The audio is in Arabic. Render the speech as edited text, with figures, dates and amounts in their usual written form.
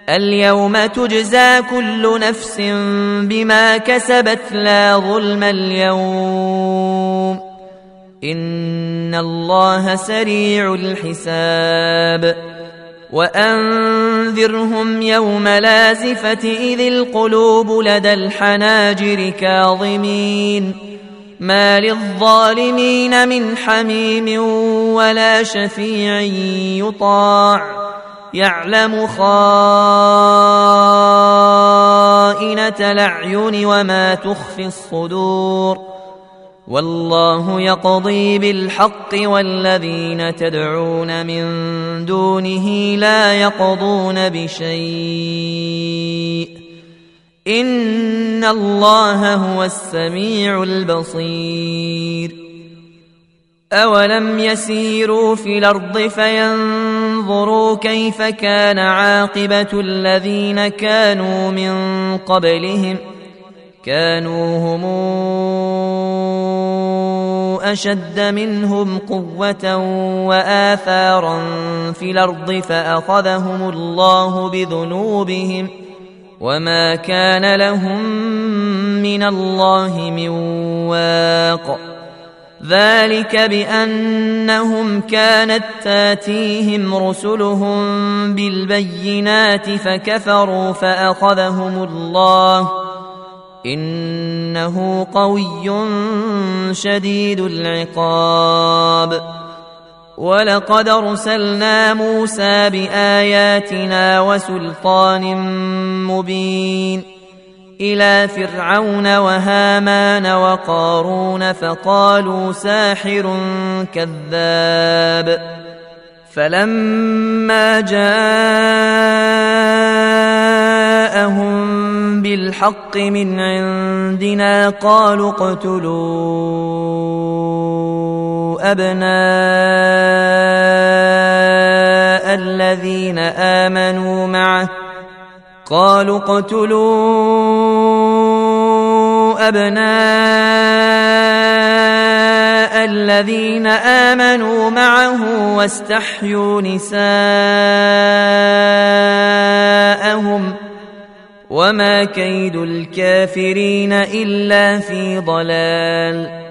اليوم تجزى كل نفس بما كسبت لا ظلم اليوم إن الله سريع الحساب وأنذرهم يوم لازفة إذ القلوب لدى الحناجر كاظمين ما للظالمين من حميم ولا شفيع يطاع يعلم خائنة الأعين وما تخفي الصدور والله يقضي بالحق والذين تدعون من دونه لا يقضون بشيء إن الله هو السميع البصير أولم يسيروا في الأرض فينظروا كيف كان عاقبة الذين كانوا من قبلهم كانوا هم أشد منهم قوة وآثارا في الأرض فأخذهم الله بذنوبهم وما كان لهم من الله من واق ذلك بأنهم كانت تاتيهم رسلهم بالبينات فكفروا فأخذهم الله إنه قوي شديد العقاب ولقد أرسلنا موسى بآياتنا وسلطان مبين إلى فرعون وهامان وقارون فقالوا ساحر كذاب فلما جاءهم بالحق من عندنا قالوا اقتلوا أبناء الذين آمنوا معه واستحيوا نساءهم وما كيد الكافرين إلا في ضلال